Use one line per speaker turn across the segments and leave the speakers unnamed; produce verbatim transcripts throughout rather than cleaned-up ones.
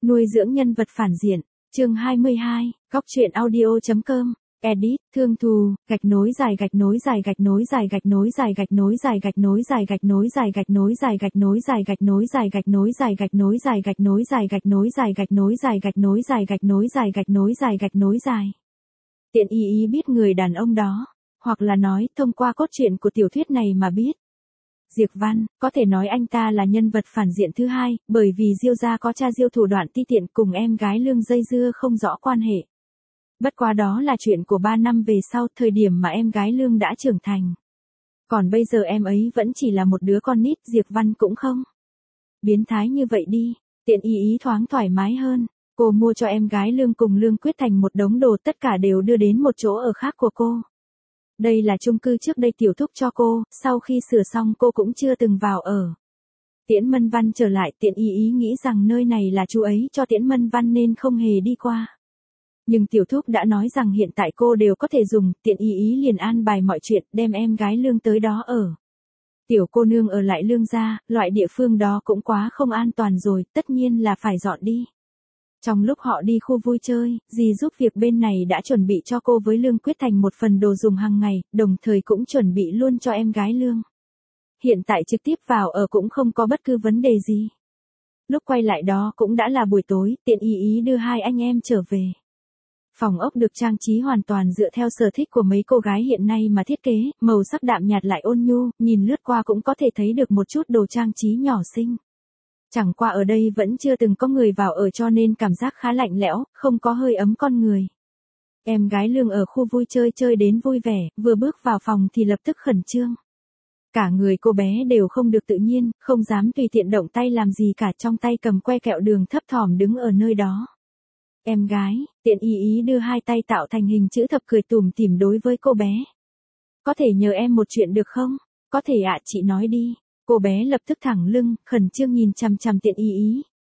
Nuôi dưỡng nhân vật phản diện, chương hai mươi hai, góc truyện audio.com, edit, thương thù, gạch nối dài gạch nối dài gạch nối dài gạch nối dài gạch nối dài gạch nối dài gạch nối dài gạch nối dài gạch nối dài gạch nối dài gạch nối dài gạch nối dài gạch nối dài gạch nối dài gạch nối dài gạch nối dài gạch nối dài gạch nối dài gạch nối dài. Tiện ý ý biết người đàn ông đó, hoặc là nói thông qua cốt truyện của tiểu thuyết này mà biết. Diệp Văn, có thể nói anh ta là nhân vật phản diện thứ hai, bởi vì Diêu gia có cha Diêu thủ đoạn ti tiện cùng em gái Lương dây dưa không rõ quan hệ. Bất quá đó là chuyện của ba năm về sau, thời điểm mà em gái Lương đã trưởng thành. Còn bây giờ em ấy vẫn chỉ là một đứa con nít, Diệp Văn cũng không biến thái như vậy đi. Tiện ý ý thoáng thoải mái hơn. Cô mua cho em gái Lương cùng Lương Quyết Thành một đống đồ, tất cả đều đưa đến một chỗ ở khác của cô. Đây là chung cư trước đây tiểu thúc cho cô, sau khi sửa xong cô cũng chưa từng vào ở. Tiễn Mân Văn trở lại, Tiện ý ý nghĩ rằng nơi này là chú ấy cho Tiễn Mân Văn nên không hề đi qua. Nhưng tiểu thúc đã nói rằng hiện tại cô đều có thể dùng, Tiện ý ý liền an bài mọi chuyện, đem em gái Lương tới đó ở. Tiểu cô nương ở lại Lương gia, loại địa phương đó cũng quá không an toàn rồi, tất nhiên là phải dọn đi. Trong lúc họ đi khu vui chơi, dì giúp việc bên này đã chuẩn bị cho cô với Lương Quyết Thành một phần đồ dùng hàng ngày, đồng thời cũng chuẩn bị luôn cho em gái Lương. Hiện tại trực tiếp vào ở cũng không có bất cứ vấn đề gì. Lúc quay lại đó cũng đã là buổi tối, Tiện ý ý đưa hai anh em trở về. Phòng ốc được trang trí hoàn toàn dựa theo sở thích của mấy cô gái hiện nay mà thiết kế, màu sắc đạm nhạt lại ôn nhu, nhìn lướt qua cũng có thể thấy được một chút đồ trang trí nhỏ xinh. Chẳng qua ở đây vẫn chưa từng có người vào ở cho nên cảm giác khá lạnh lẽo, không có hơi ấm con người. Em gái Lương ở khu vui chơi chơi đến vui vẻ, vừa bước vào phòng thì lập tức khẩn trương. Cả người cô bé đều không được tự nhiên, không dám tùy tiện động tay làm gì cả, trong tay cầm que kẹo đường thấp thỏm đứng ở nơi đó. Em gái, Tiện ý ý đưa hai tay tạo thành hình chữ thập cười tủm tỉm đối với cô bé. Có thể nhờ em một chuyện được không? Có thể ạ, chị nói đi. Cô bé lập tức thẳng lưng, khẩn trương nhìn chằm chằm Tiện ý ý.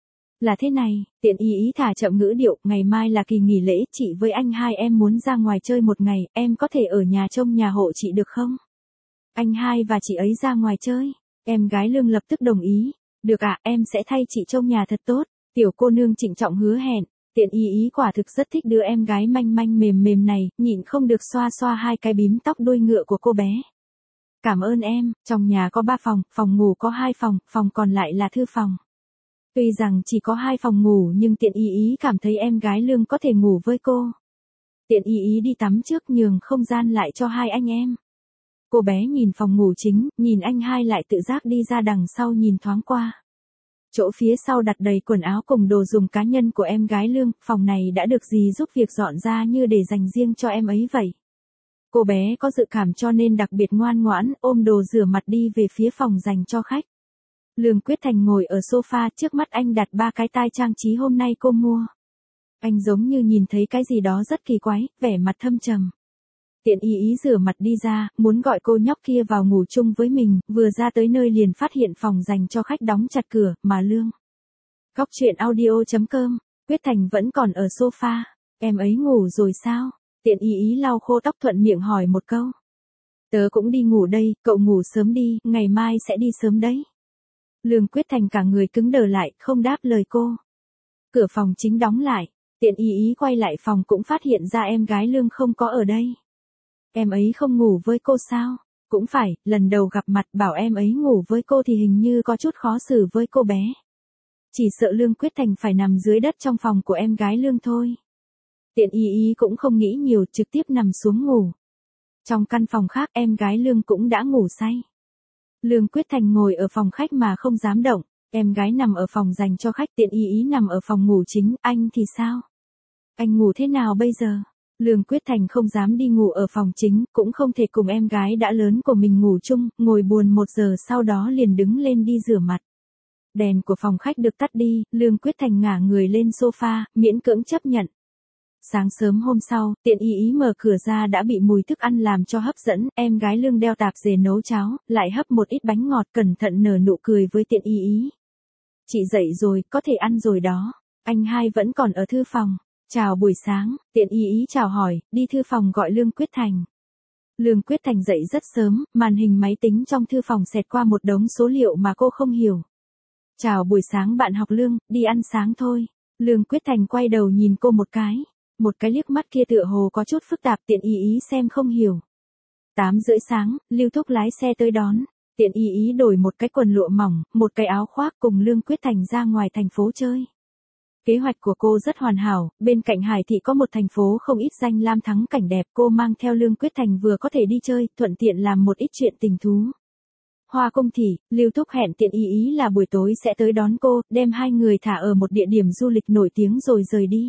Là thế này, Tiện ý ý thả chậm ngữ điệu, ngày mai là kỳ nghỉ lễ, chị với anh hai em muốn ra ngoài chơi một ngày, em có thể ở nhà trông nhà hộ chị được không? Anh hai và chị ấy ra ngoài chơi. Em gái Lương lập tức đồng ý. Được ạ, em sẽ thay chị trông nhà thật tốt. Tiểu cô nương trịnh trọng hứa hẹn. Tiện ý ý quả thực rất thích đứa em gái manh manh mềm mềm này, nhịn không được xoa xoa hai cái bím tóc đuôi ngựa của cô bé. Cảm ơn em, trong nhà có ba phòng, phòng ngủ có hai phòng, phòng còn lại là thư phòng. Tuy rằng chỉ có hai phòng ngủ nhưng Tiện ý ý cảm thấy em gái Lương có thể ngủ với cô. Tiện ý ý đi tắm trước nhường không gian lại cho hai anh em. Cô bé nhìn phòng ngủ chính, nhìn anh hai lại tự giác đi ra đằng sau nhìn thoáng qua. Chỗ phía sau đặt đầy quần áo cùng đồ dùng cá nhân của em gái Lương, phòng này đã được dì giúp việc dọn ra như để dành riêng cho em ấy vậy. Cô bé có dự cảm cho nên đặc biệt ngoan ngoãn, ôm đồ rửa mặt đi về phía phòng dành cho khách. Lương Quyết Thành ngồi ở sofa, trước mắt anh đặt ba cái tai trang trí hôm nay cô mua. Anh giống như nhìn thấy cái gì đó rất kỳ quái, vẻ mặt thâm trầm. Tiện ý ý rửa mặt đi ra, muốn gọi cô nhóc kia vào ngủ chung với mình, vừa ra tới nơi liền phát hiện phòng dành cho khách đóng chặt cửa, mà Lương. Góc truyện audio.com, Quyết Thành vẫn còn ở sofa. Em ấy ngủ rồi sao? Tiện ý ý lau khô tóc thuận miệng hỏi một câu. Tớ cũng đi ngủ đây, cậu ngủ sớm đi, ngày mai sẽ đi sớm đấy. Lương Quyết Thành cả người cứng đờ lại, không đáp lời cô. Cửa phòng chính đóng lại, Tiện ý ý quay lại phòng cũng phát hiện ra em gái Lương không có ở đây. Em ấy không ngủ với cô sao? Cũng phải, lần đầu gặp mặt bảo em ấy ngủ với cô thì hình như có chút khó xử với cô bé. Chỉ sợ Lương Quyết Thành phải nằm dưới đất trong phòng của em gái Lương thôi. Tiện ý ý cũng không nghĩ nhiều, trực tiếp nằm xuống ngủ. Trong căn phòng khác em gái Lương cũng đã ngủ say. Lương Quyết Thành ngồi ở phòng khách mà không dám động, em gái nằm ở phòng dành cho khách, Tiện ý ý nằm ở phòng ngủ chính, anh thì sao? Anh ngủ thế nào bây giờ? Lương Quyết Thành không dám đi ngủ ở phòng chính, cũng không thể cùng em gái đã lớn của mình ngủ chung, ngồi buồn một giờ sau đó liền đứng lên đi rửa mặt. Đèn của phòng khách được tắt đi, Lương Quyết Thành ngả người lên sofa, miễn cưỡng chấp nhận. Sáng sớm hôm sau, Tiện ý ý mở cửa ra đã bị mùi thức ăn làm cho hấp dẫn, em gái Lương đeo tạp dề nấu cháo, lại hấp một ít bánh ngọt, cẩn thận nở nụ cười với Tiện ý ý. Chị dậy rồi, có thể ăn rồi đó. Anh hai vẫn còn ở thư phòng. Chào buổi sáng, Tiện ý ý chào hỏi, đi thư phòng gọi Lương Quyết Thành. Lương Quyết Thành dậy rất sớm, màn hình máy tính trong thư phòng xẹt qua một đống số liệu mà cô không hiểu. Chào buổi sáng bạn học Lương, đi ăn sáng thôi. Lương Quyết Thành quay đầu nhìn cô một cái. Một cái liếc mắt kia tựa hồ có chút phức tạp, Tiện Y Ý xem không hiểu. Tám rưỡi sáng, Lưu Thúc lái xe tới đón. Tiện Y Ý đổi một cái quần lụa mỏng, một cái áo khoác cùng Lương Quyết Thành ra ngoài thành phố chơi. Kế hoạch của cô rất hoàn hảo, bên cạnh Hải Thị có một thành phố không ít danh lam thắng cảnh đẹp, cô mang theo Lương Quyết Thành vừa có thể đi chơi, thuận tiện làm một ít chuyện tình thú. Hoa Cung Thị, Lưu Thúc hẹn Tiện Y Ý là buổi tối sẽ tới đón cô, đem hai người thả ở một địa điểm du lịch nổi tiếng rồi rời đi.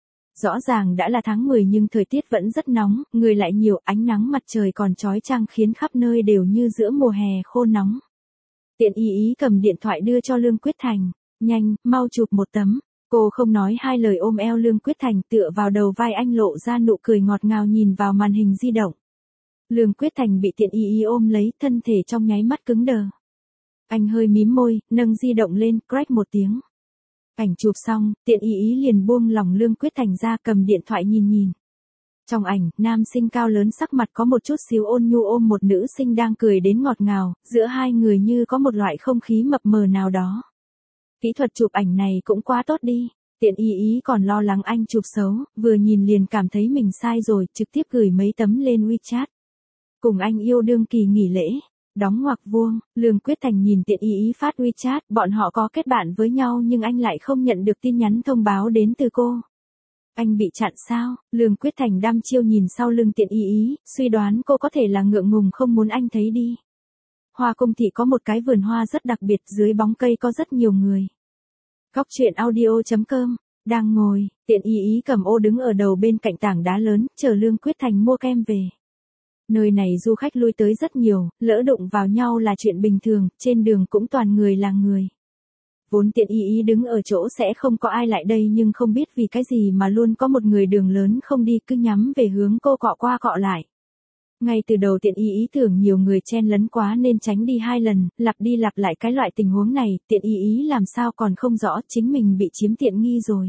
Rõ ràng đã là tháng mười nhưng thời tiết vẫn rất nóng, người lại nhiều, ánh nắng mặt trời còn chói chang khiến khắp nơi đều như giữa mùa hè khô nóng. Tiện Y Ý cầm điện thoại đưa cho Lương Quyết Thành, nhanh, mau chụp một tấm. Cô không nói hai lời ôm eo Lương Quyết Thành tựa vào đầu vai anh lộ ra nụ cười ngọt ngào nhìn vào màn hình di động. Lương Quyết Thành bị Tiện Y Ý ôm lấy, thân thể trong nháy mắt cứng đờ. Anh hơi mím môi, nâng di động lên, crack một tiếng. Ảnh chụp xong, Tiện Y Ý liền buông lỏng Lương Quyết Thành ra, cầm điện thoại nhìn nhìn. Trong ảnh, nam sinh cao lớn sắc mặt có một chút xíu ôn nhu ôm một nữ sinh đang cười đến ngọt ngào, giữa hai người như có một loại không khí mập mờ nào đó. Kỹ thuật chụp ảnh này cũng quá tốt đi. Tiện Y Ý còn lo lắng anh chụp xấu, vừa nhìn liền cảm thấy mình sai rồi, trực tiếp gửi mấy tấm lên WeChat. Cùng anh yêu đương kỳ nghỉ lễ. Đóng ngoặc vuông, Lương Quyết Thành nhìn Tiện Y Ý phát WeChat, bọn họ có kết bạn với nhau nhưng anh lại không nhận được tin nhắn thông báo đến từ cô. Anh bị chặn sao? Lương Quyết Thành đăm chiêu nhìn sau lưng Tiện Y Ý, suy đoán cô có thể là ngượng ngùng không muốn anh thấy đi. Hoa Cung Thị có một cái vườn hoa rất đặc biệt, dưới bóng cây có rất nhiều người. Góc truyện audio chấm com, đang ngồi, Tiện Y Ý cầm ô đứng ở đầu bên cạnh tảng đá lớn, chờ Lương Quyết Thành mua kem về. Nơi này du khách lui tới rất nhiều, lỡ đụng vào nhau là chuyện bình thường, trên đường cũng toàn người là người. Vốn Tiện Y Ý đứng ở chỗ sẽ không có ai lại đây nhưng không biết vì cái gì mà luôn có một người đường lớn không đi cứ nhắm về hướng cô cọ qua cọ lại. Ngay từ đầu Tiện Y Ý tưởng nhiều người chen lấn quá nên tránh đi hai lần, lặp đi lặp lại cái loại tình huống này, Tiện Y Ý làm sao còn không rõ chính mình bị chiếm tiện nghi rồi.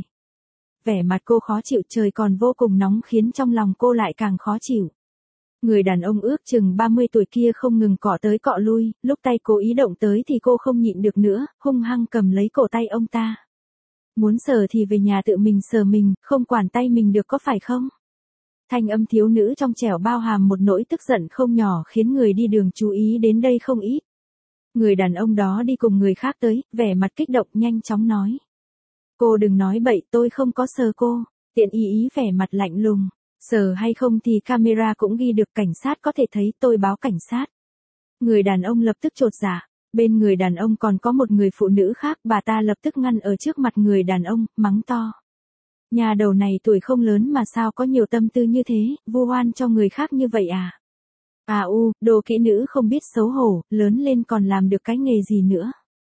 Vẻ mặt cô khó chịu, trời còn vô cùng nóng khiến trong lòng cô lại càng khó chịu. Người đàn ông ước chừng ba mươi tuổi kia không ngừng cọ tới cọ lui, lúc tay cô ý động tới thì cô không nhịn được nữa, hung hăng cầm lấy cổ tay ông ta. Muốn sờ thì về nhà tự mình sờ mình, không quản tay mình được có phải không? Thanh âm thiếu nữ trong trẻo bao hàm một nỗi tức giận không nhỏ khiến người đi đường chú ý đến đây không ít. Người đàn ông đó đi cùng người khác tới, vẻ mặt kích động nhanh chóng nói. Cô đừng nói bậy, tôi không có sờ cô. Tiện Y Ý vẻ mặt lạnh lùng. Sờ hay không thì camera cũng ghi được, cảnh sát có thể thấy, tôi báo cảnh sát. Người đàn ông lập tức chột dạ. Bên người đàn ông còn có một người phụ nữ khác, bà ta lập tức ngăn ở trước mặt người đàn ông, mắng to. Nhà đầu này tuổi không lớn mà sao có nhiều tâm tư như thế, vu oan cho người khác như vậy à? À u, đồ kỹ nữ không biết xấu hổ, lớn lên còn làm được cái nghề gì nữa?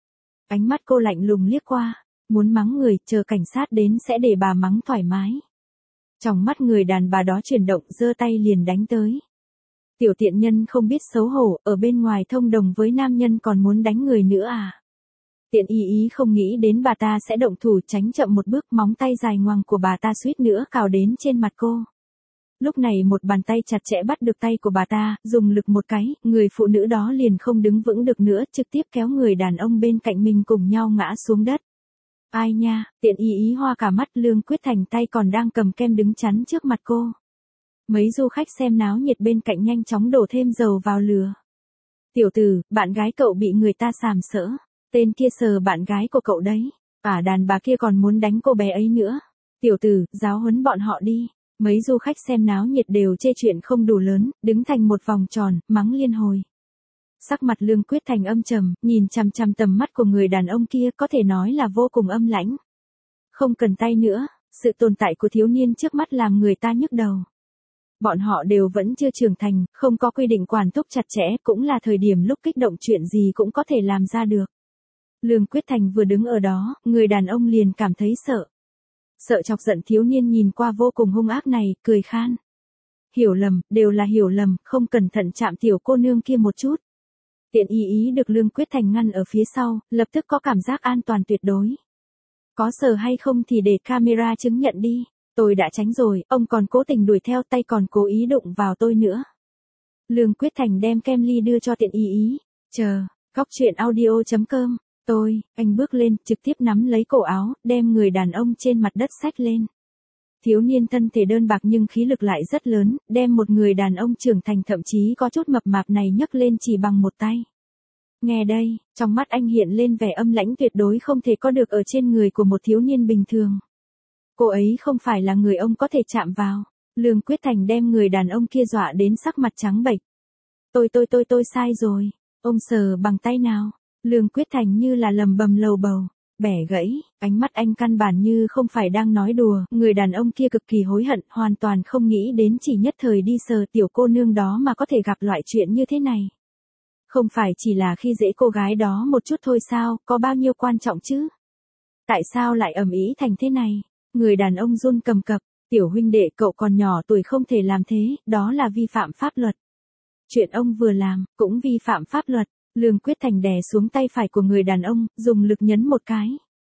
Ánh mắt cô lạnh lùng liếc qua, muốn mắng người, chờ cảnh sát đến sẽ để bà mắng thoải mái. Trong mắt người đàn bà đó chuyển động, giơ tay liền đánh tới. Tiểu tiện nhân không biết xấu hổ, ở bên ngoài thông đồng với nam nhân còn muốn đánh người nữa à? Tiện Y Ý không nghĩ đến bà ta sẽ động thủ, tránh chậm một bước, móng tay dài ngoằng của bà ta suýt nữa cào đến trên mặt cô. Lúc này một bàn tay chặt chẽ bắt được tay của bà ta, dùng lực một cái, người phụ nữ đó liền không đứng vững được nữa, trực tiếp kéo người đàn ông bên cạnh mình cùng nhau ngã xuống đất. Ai nha, Tiện Y Ý hoa cả mắt, Lương Quyết Thành tay còn đang cầm kem đứng chắn trước mặt cô. Mấy du khách xem náo nhiệt bên cạnh nhanh chóng đổ thêm dầu vào lửa. Tiểu tử, bạn gái cậu bị người ta sàm sỡ. Tên kia sờ bạn gái của cậu đấy. À, đàn bà kia còn muốn đánh cô bé ấy nữa. Tiểu tử, giáo huấn bọn họ đi. Mấy du khách xem náo nhiệt đều chê chuyện không đủ lớn, đứng thành một vòng tròn, mắng liên hồi. Sắc mặt Lương Quyết Thành âm trầm, nhìn chằm chằm tầm mắt của người đàn ông kia, có thể nói là vô cùng âm lãnh. Không cần tay nữa, sự tồn tại của thiếu niên trước mắt làm người ta nhức đầu. Bọn họ đều vẫn chưa trưởng thành, không có quy định quản thúc chặt chẽ, cũng là thời điểm lúc kích động chuyện gì cũng có thể làm ra được. Lương Quyết Thành vừa đứng ở đó, người đàn ông liền cảm thấy sợ. Sợ chọc giận thiếu niên nhìn qua vô cùng hung ác này, cười khan. Hiểu lầm, đều là hiểu lầm, không cẩn thận chạm tiểu cô nương kia một chút. Tiện Y Ý được Lương Quyết Thành ngăn ở phía sau, lập tức có cảm giác an toàn tuyệt đối. Có sờ hay không thì để camera chứng nhận đi. Tôi đã tránh rồi, ông còn cố tình đuổi theo, tay còn cố ý đụng vào tôi nữa. Lương Quyết Thành đem kem ly đưa cho Tiện Y Ý. Chờ, góc truyện audio chấm com Tôi, anh bước lên, trực tiếp nắm lấy cổ áo, đem người đàn ông trên mặt đất xách lên. Thiếu niên thân thể đơn bạc nhưng khí lực lại rất lớn, đem một người đàn ông trưởng thành thậm chí có chút mập mạp này nhấc lên chỉ bằng một tay. Nghe đây, trong mắt anh hiện lên vẻ âm lãnh tuyệt đối không thể có được ở trên người của một thiếu niên bình thường. Cô ấy không phải là người ông có thể chạm vào. Lương Quyết Thành đem người đàn ông kia dọa đến sắc mặt trắng bệch. Tôi tôi tôi tôi sai rồi. Ông sờ bằng tay nào. Lương Quyết Thành như là lầm bầm lầu bầu. Bẻ gãy, ánh mắt anh căn bản như không phải đang nói đùa. Người đàn ông kia cực kỳ hối hận, hoàn toàn không nghĩ đến chỉ nhất thời đi sờ tiểu cô nương đó mà có thể gặp loại chuyện như thế này. Không phải chỉ là khi dễ cô gái đó một chút thôi sao, có bao nhiêu quan trọng chứ? Tại sao lại ầm ĩ thành thế này? Người đàn ông run cầm cập, tiểu huynh đệ cậu còn nhỏ tuổi không thể làm thế, đó là vi phạm pháp luật. Chuyện ông vừa làm, cũng vi phạm pháp luật. Lương Quyết Thành đè xuống tay phải của người đàn ông, dùng lực nhấn một cái.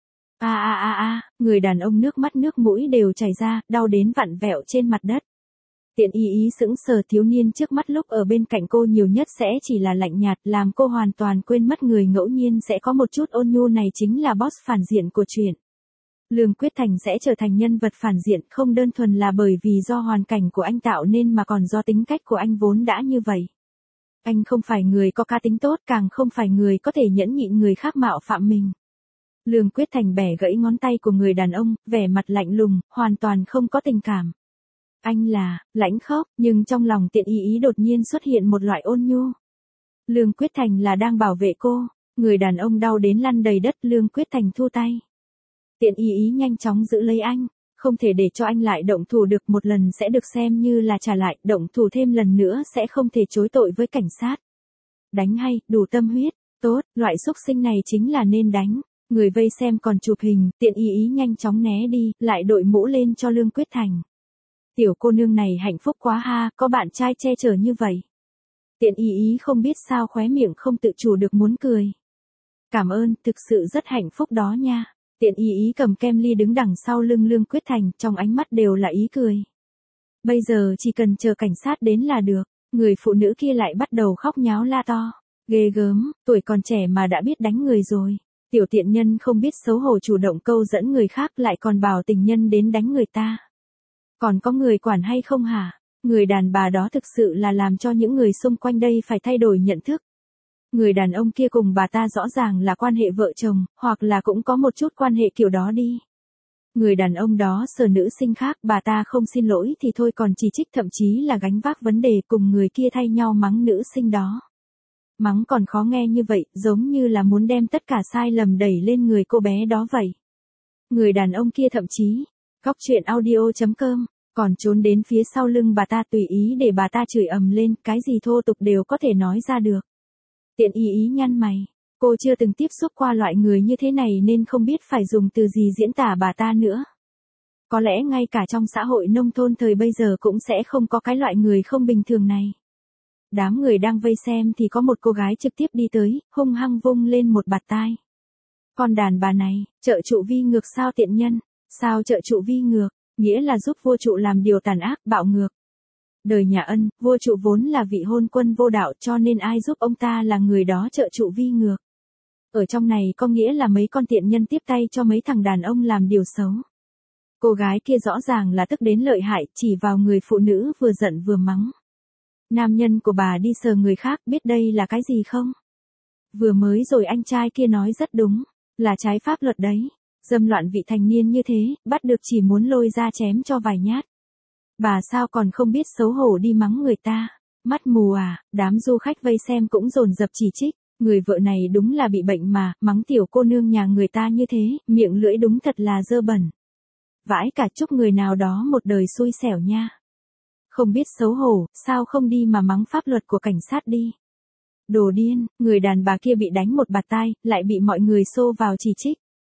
A a a a, người đàn ông nước mắt nước mũi đều chảy ra, đau đến vặn vẹo trên mặt đất. Tiện y ý sững sờ, thiếu niên trước mắt lúc ở bên cạnh cô nhiều nhất sẽ chỉ là lạnh nhạt, làm cô hoàn toàn quên mất người ngẫu nhiên sẽ có một chút ôn nhu này chính là boss phản diện của chuyện. Lương Quyết Thành sẽ trở thành nhân vật phản diện không đơn thuần là bởi vì do hoàn cảnh của anh tạo nên mà còn do tính cách của anh vốn đã như vậy. Anh không phải người có cá tính tốt, càng không phải người có thể nhẫn nhịn người khác mạo phạm mình. Lương Quyết Thành bẻ gãy ngón tay của người đàn ông, vẻ mặt lạnh lùng, hoàn toàn không có tình cảm. Anh là, lãnh khốc, nhưng trong lòng tiện ý ý đột nhiên xuất hiện một loại ôn nhu. Lương Quyết Thành là đang bảo vệ cô, người đàn ông đau đến lăn đầy đất. Lương Quyết Thành thu tay. Tiện ý ý nhanh chóng giữ lấy anh, không thể để cho anh lại động thủ được, một lần sẽ được xem như là trả lại, động thủ thêm lần nữa sẽ không thể chối tội với cảnh sát. Đánh hay, đủ tâm huyết, tốt, loại xúc sinh này chính là nên đánh. Người vây xem còn chụp hình, tiện ý ý nhanh chóng né đi, lại đội mũ lên cho Lương Quyết Thành. Tiểu cô nương này hạnh phúc quá ha, có bạn trai che chở như vậy. Tiện ý ý không biết sao khóe miệng không tự chủ được muốn cười. Cảm ơn, thực sự rất hạnh phúc đó nha. Tiện ý ý cầm kem ly đứng đằng sau lưng Lương Quyết Thành, trong ánh mắt đều là ý cười. Bây giờ chỉ cần chờ cảnh sát đến là được. Người phụ nữ kia lại bắt đầu khóc nháo la to. Ghê gớm, tuổi còn trẻ mà đã biết đánh người rồi. Tiểu tiện nhân không biết xấu hổ chủ động câu dẫn người khác, lại còn bảo tình nhân đến đánh người ta. Còn có người quản hay không hả? Người đàn bà đó thực sự là làm cho những người xung quanh đây phải thay đổi nhận thức. Người đàn ông kia cùng bà ta rõ ràng là quan hệ vợ chồng, hoặc là cũng có một chút quan hệ kiểu đó đi. Người đàn ông đó sờ nữ sinh khác, bà ta không xin lỗi thì thôi còn chỉ trích, thậm chí là gánh vác vấn đề cùng người kia thay nhau mắng nữ sinh đó. Mắng còn khó nghe như vậy, giống như là muốn đem tất cả sai lầm đẩy lên người cô bé đó vậy. Người đàn ông kia thậm chí, góc truyện audio chấm com, còn trốn đến phía sau lưng bà ta tùy ý để bà ta chửi ầm lên, cái gì thô tục đều có thể nói ra được. Tiện ý ý nhăn mày, cô chưa từng tiếp xúc qua loại người như thế này nên không biết phải dùng từ gì diễn tả bà ta nữa. Có lẽ ngay cả trong xã hội nông thôn thời bây giờ cũng sẽ không có cái loại người không bình thường này. Đám người đang vây xem thì có một cô gái trực tiếp đi tới, hung hăng vung lên một bạt tai. Con đàn bà này, trợ trụ vi ngược sao tiện nhân, sao trợ trụ vi ngược, nghĩa là giúp vua trụ làm điều tàn ác, bạo ngược. Đời nhà Ân, vua trụ vốn là vị hôn quân vô đạo cho nên ai giúp ông ta là người đó trợ trụ vi ngược. Ở trong này có nghĩa là mấy con tiện nhân tiếp tay cho mấy thằng đàn ông làm điều xấu. Cô gái kia rõ ràng là tức đến lợi hại, chỉ vào người phụ nữ vừa giận vừa mắng. Nam nhân của bà đi sờ người khác, biết đây là cái gì không? Vừa mới rồi anh trai kia nói rất đúng, là trái pháp luật đấy. Dâm loạn vị thành niên như thế, bắt được chỉ muốn lôi ra chém cho vài nhát. Bà sao còn không biết xấu hổ đi mắng người ta, mắt mù à, đám du khách vây xem cũng dồn dập chỉ trích, người vợ này đúng là bị bệnh mà, mắng tiểu cô nương nhà người ta như thế, miệng lưỡi đúng thật là dơ bẩn. Vãi cả, chúc người nào đó một đời xui xẻo nha. Không biết xấu hổ, sao không đi mà mắng pháp luật của cảnh sát đi. Đồ điên, người đàn bà kia bị đánh một bạt tai, lại bị mọi người xô vào chỉ trích.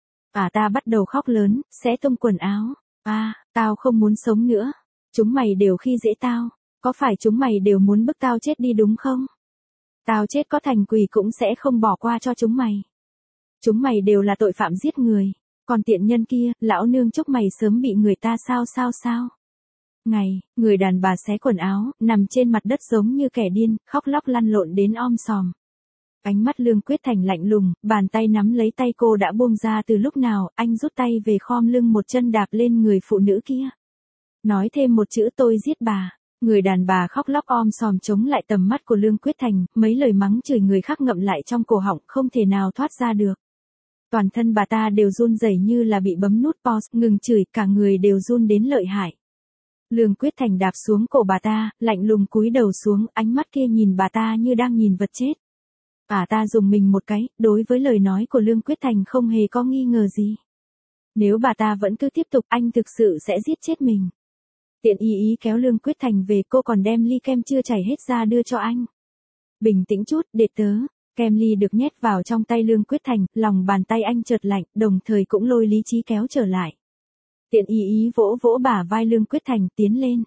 À ta bắt đầu khóc lớn, xé tung quần áo. À, tao không muốn sống nữa. Chúng mày đều khi dễ tao, có phải chúng mày đều muốn bức tao chết đi đúng không? Tao chết có thành quỷ cũng sẽ không bỏ qua cho chúng mày. Chúng mày đều là tội phạm giết người, còn tiện nhân kia, lão nương chúc mày sớm bị người ta sao sao sao. Ngày, người đàn bà xé quần áo, nằm trên mặt đất giống như kẻ điên, khóc lóc lăn lộn đến om sòm. Ánh mắt Lương Quyết Thành lạnh lùng, bàn tay nắm lấy tay cô đã buông ra từ lúc nào, anh rút tay về khom lưng một chân đạp lên người phụ nữ kia. Nói thêm một chữ tôi giết bà. Người đàn bà khóc lóc om sòm chống lại tầm mắt của Lương Quyết Thành, mấy lời mắng chửi người khác ngậm lại trong cổ họng không thể nào thoát ra được. Toàn thân bà ta đều run rẩy như là bị bấm nút pause, ngừng chửi, cả người đều run đến lợi hại. Lương Quyết Thành đạp xuống cổ bà ta, lạnh lùng cúi đầu xuống, ánh mắt kia nhìn bà ta như đang nhìn vật chết. Bà ta dùng mình một cái, đối với lời nói của Lương Quyết Thành không hề có nghi ngờ gì. Nếu bà ta vẫn cứ tiếp tục, anh thực sự sẽ giết chết mình. Tiện y ý kéo Lương Quyết Thành về, cô còn đem ly kem chưa chảy hết ra đưa cho anh. Bình tĩnh chút, đệ tớ. Kem ly được nhét vào trong tay Lương Quyết Thành, lòng bàn tay anh chợt lạnh, đồng thời cũng lôi lý trí kéo trở lại. Tiện y ý vỗ vỗ bả vai Lương Quyết Thành, tiến lên.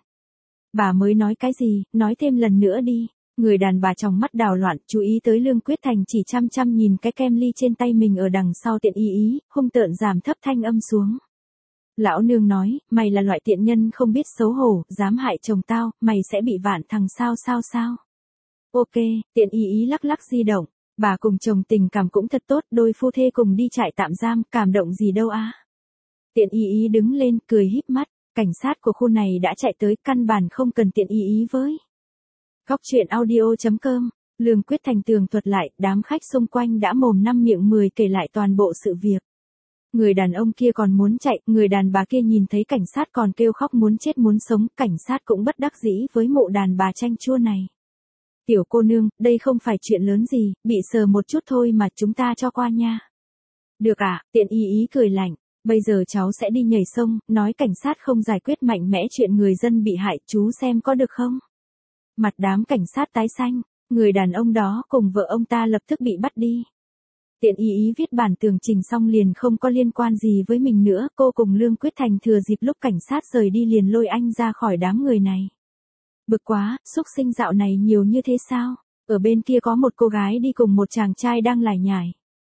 Bà mới nói cái gì, nói thêm lần nữa đi. Người đàn bà trong mắt đảo loạn, chú ý tới Lương Quyết Thành chỉ chăm chăm nhìn cái kem ly trên tay mình ở đằng sau tiện y ý, hung tợn giảm thấp thanh âm xuống. Lão nương nói, mày là loại tiện nhân không biết xấu hổ, dám hại chồng tao, mày sẽ bị vạn thằng sao sao sao. Ok, tiện y ý lắc lắc di động, bà cùng chồng tình cảm cũng thật tốt, đôi phu thê cùng đi trại tạm giam, cảm động gì đâu á. Tiện y ý đứng lên, cười híp mắt, cảnh sát của khu này đã chạy tới, căn bản không cần tiện y ý với. Góc truyện audio chấm com, Lương Quyết Thành tường thuật lại, đám khách xung quanh đã mồm năm miệng mười kể lại toàn bộ sự việc. Người đàn ông kia còn muốn chạy, người đàn bà kia nhìn thấy cảnh sát còn kêu khóc muốn chết muốn sống, cảnh sát cũng bất đắc dĩ với mụ đàn bà chanh chua này. Tiểu cô nương, đây không phải chuyện lớn gì, bị sờ một chút thôi mà chúng ta cho qua nha. Được à, tiện y ý cười lạnh, bây giờ cháu sẽ đi nhảy sông, nói cảnh sát không giải quyết mạnh mẽ chuyện người dân bị hại, chú xem có được không? Mặt đám cảnh sát tái xanh, người đàn ông đó cùng vợ ông ta lập tức bị bắt đi. Tiện y ý viết bản tường trình xong liền không có liên quan gì với mình nữa, cô cùng Lương Quyết Thành thừa dịp lúc cảnh sát rời đi liền lôi anh ra khỏi đám người này. Bực quá, xúc sinh dạo này nhiều như thế sao? Ở bên kia có một cô gái đi cùng một chàng trai đang lải nhải.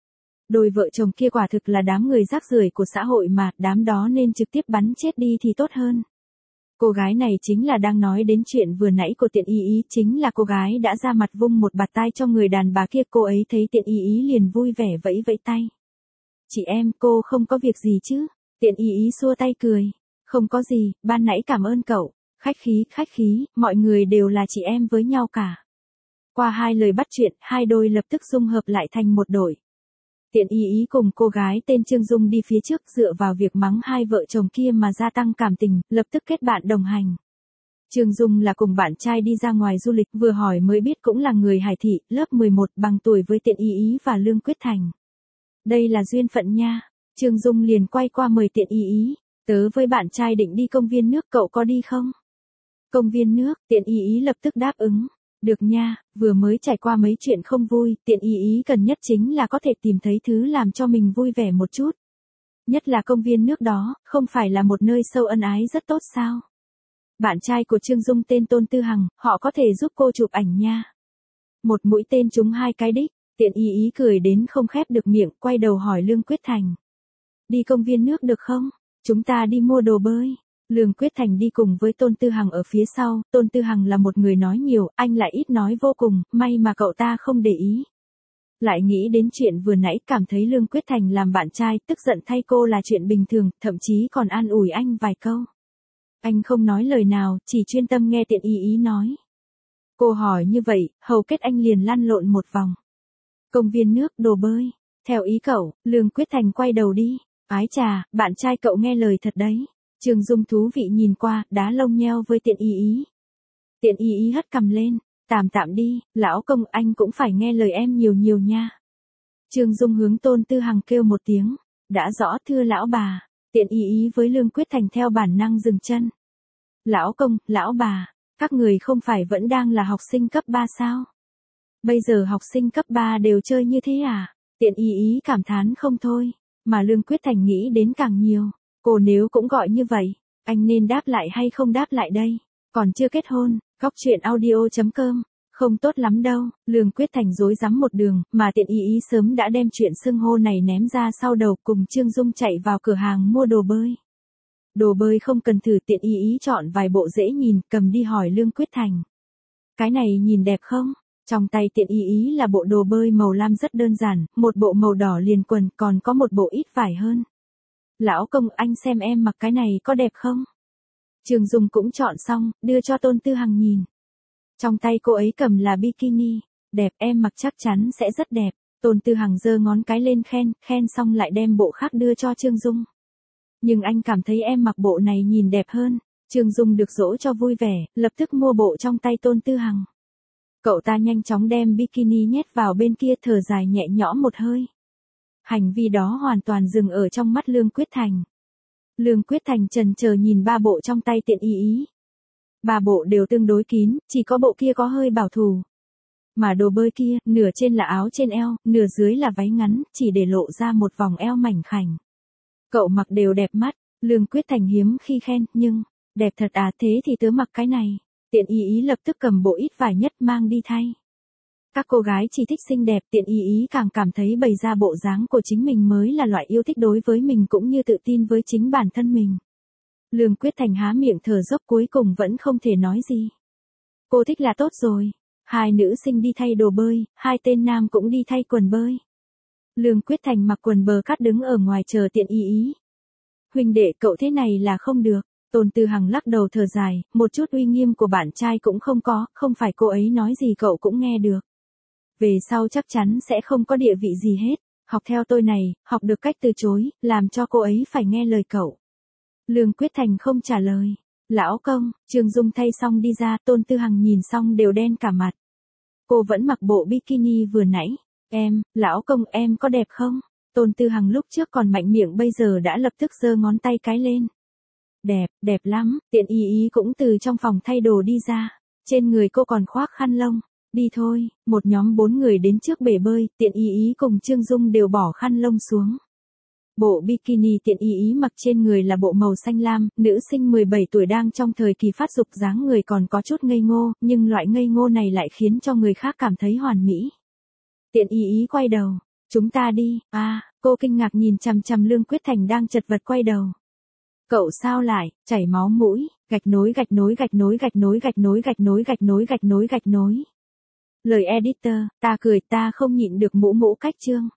Đôi vợ chồng kia quả thực là đám người rác rưởi của xã hội mà, đám đó nên trực tiếp bắn chết đi thì tốt hơn. Cô gái này chính là đang nói đến chuyện vừa nãy của tiện y ý, chính là cô gái đã ra mặt vung một bạt tai cho người đàn bà kia, cô ấy thấy tiện y ý liền vui vẻ vẫy vẫy tay. Chị em, cô không có việc gì chứ? Tiện y ý xua tay cười. Không có gì, ban nãy cảm ơn cậu. Khách khí, khách khí, mọi người đều là chị em với nhau cả. Qua hai lời bắt chuyện, hai đôi lập tức dung hợp lại thành một đội. Tiện y ý cùng cô gái tên Trương Dung đi phía trước, dựa vào việc mắng hai vợ chồng kia mà gia tăng cảm tình, lập tức kết bạn đồng hành. Trương Dung là cùng bạn trai đi ra ngoài du lịch, vừa hỏi mới biết cũng là người Hải Thị, lớp mười một, bằng tuổi với Tiện y ý và Lương Quyết Thành. Đây là duyên phận nha. Trương Dung liền quay qua mời Tiện y ý, tớ với bạn trai định đi công viên nước, cậu có đi không? Công viên nước, Tiện y ý lập tức đáp ứng. Được nha, vừa mới trải qua mấy chuyện không vui, Tiện y ý cần nhất chính là có thể tìm thấy thứ làm cho mình vui vẻ một chút. Nhất là công viên nước đó, không phải là một nơi sâu ân ái rất tốt sao? Bạn trai của Trương Dung tên Tôn Tư Hằng, họ có thể giúp cô chụp ảnh nha. Một mũi tên trúng hai cái đích, Tiện y ý cười đến không khép được miệng, quay đầu hỏi Lương Quyết Thành. Đi công viên nước được không? Chúng ta đi mua đồ bơi. Lương Quyết Thành đi cùng với Tôn Tư Hằng ở phía sau, Tôn Tư Hằng là một người nói nhiều, anh lại ít nói vô cùng, may mà cậu ta không để ý. Lại nghĩ đến chuyện vừa nãy, cảm thấy Lương Quyết Thành làm bạn trai, tức giận thay cô là chuyện bình thường, thậm chí còn an ủi anh vài câu. Anh không nói lời nào, chỉ chuyên tâm nghe Tiện y ý nói. Cô hỏi như vậy, hầu kết anh liền lăn lộn một vòng. Công viên nước, đồ bơi. Theo ý cậu, Lương Quyết Thành quay đầu đi. Ái chà, bạn trai cậu nghe lời thật đấy. Trương Dung thú vị nhìn qua, đá lông nheo với Tiện y ý. Tiện y ý hất cằm lên, tạm tạm đi, lão công anh cũng phải nghe lời em nhiều nhiều nha. Trương Dung hướng Tôn Tư Hằng kêu một tiếng, đã rõ thưa lão bà. Tiện y ý với Lương Quyết Thành theo bản năng dừng chân. Lão công, lão bà, các người không phải vẫn đang là học sinh cấp ba sao? Bây giờ học sinh cấp ba đều chơi như thế à? Tiện y ý cảm thán không thôi, mà Lương Quyết Thành nghĩ đến càng nhiều. Cô nếu cũng gọi như vậy, anh nên đáp lại hay không đáp lại đây? Còn chưa kết hôn, góc truyện audio chấm com, không tốt lắm đâu. Lương Quyết Thành rối rắm một đường, mà Tiện y ý sớm đã đem chuyện xưng hô này ném ra sau đầu, cùng Trương Dung chạy vào cửa hàng mua đồ bơi. Đồ bơi không cần thử, Tiện y ý chọn vài bộ dễ nhìn, cầm đi hỏi Lương Quyết Thành. Cái này nhìn đẹp không? Trong tay tiện y ý là bộ đồ bơi màu lam rất đơn giản, một bộ màu đỏ liền quần, còn có một bộ ít vải hơn. Lão công, anh xem em mặc cái này có đẹp không? Trương Dung cũng chọn xong, đưa cho Tôn Tư Hằng nhìn. Trong tay cô ấy cầm là bikini, đẹp, em mặc chắc chắn sẽ rất đẹp. Tôn Tư Hằng giơ ngón cái lên khen, khen xong lại đem bộ khác đưa cho Trương Dung. Nhưng anh cảm thấy em mặc bộ này nhìn đẹp hơn. Trương Dung được dỗ cho vui vẻ, lập tức mua bộ trong tay Tôn Tư Hằng. Cậu ta nhanh chóng đem bikini nhét vào bên kia, thở dài nhẹ nhõm một hơi. Hành vi đó hoàn toàn dừng ở trong mắt Lương Quyết Thành. Lương Quyết Thành chần chờ nhìn ba bộ trong tay tiện y ý. Ba bộ đều tương đối kín, chỉ có bộ kia có hơi bảo thủ. Mà đồ bơi kia, nửa trên là áo trên eo, nửa dưới là váy ngắn, chỉ để lộ ra một vòng eo mảnh khảnh. Cậu mặc đều đẹp mắt, Lương Quyết Thành hiếm khi khen, nhưng, đẹp thật à, thế thì tớ mặc cái này. Tiện y ý lập tức cầm bộ ít vải nhất mang đi thay. Các cô gái chỉ thích xinh đẹp, tiện y ý càng cảm thấy bày ra bộ dáng của chính mình mới là loại yêu thích đối với mình cũng như tự tin với chính bản thân mình. Lương Quyết Thành há miệng thở dốc cuối cùng vẫn không thể nói gì. Cô thích là tốt rồi. Hai nữ sinh đi thay đồ bơi, hai tên nam cũng đi thay quần bơi. Lương Quyết Thành mặc quần bờ cắt đứng ở ngoài chờ tiện y ý. Huynh đệ, cậu thế này là không được. Tôn Tư Hằng lắc đầu thở dài, một chút uy nghiêm của bạn trai cũng không có, không phải cô ấy nói gì cậu cũng nghe được. Về sau chắc chắn sẽ không có địa vị gì hết, học theo tôi này, học được cách từ chối, làm cho cô ấy phải nghe lời cậu. Lương Quyết Thành không trả lời. Lão công, Trương Dung thay xong đi ra, Tôn Tư Hằng nhìn xong đều đen cả mặt. Cô vẫn mặc bộ bikini vừa nãy. Em, lão công em có đẹp không? Tôn Tư Hằng lúc trước còn mạnh miệng bây giờ đã lập tức giơ ngón tay cái lên. Đẹp, đẹp lắm, tiện y ý cũng từ trong phòng thay đồ đi ra. Trên người cô còn khoác khăn lông. Đi thôi, một nhóm bốn người đến trước bể bơi, tiện y ý cùng Trương Dung đều bỏ khăn lông xuống. Bộ bikini tiện y ý mặc trên người là bộ màu xanh lam, nữ sinh mười bảy tuổi đang trong thời kỳ phát dục, dáng người còn có chút ngây ngô, nhưng loại ngây ngô này lại khiến cho người khác cảm thấy hoàn mỹ. Tiện y ý quay đầu, chúng ta đi, à, cô kinh ngạc nhìn chằm chằm Lương Quyết Thành đang chật vật quay đầu. Cậu sao lại, chảy máu mũi, gạch nối gạch nối gạch nối gạch nối gạch nối gạch nối gạch nối gạch nối gạch nối. Lời editor, ta cười ta không nhịn được mũ mũ cách chương.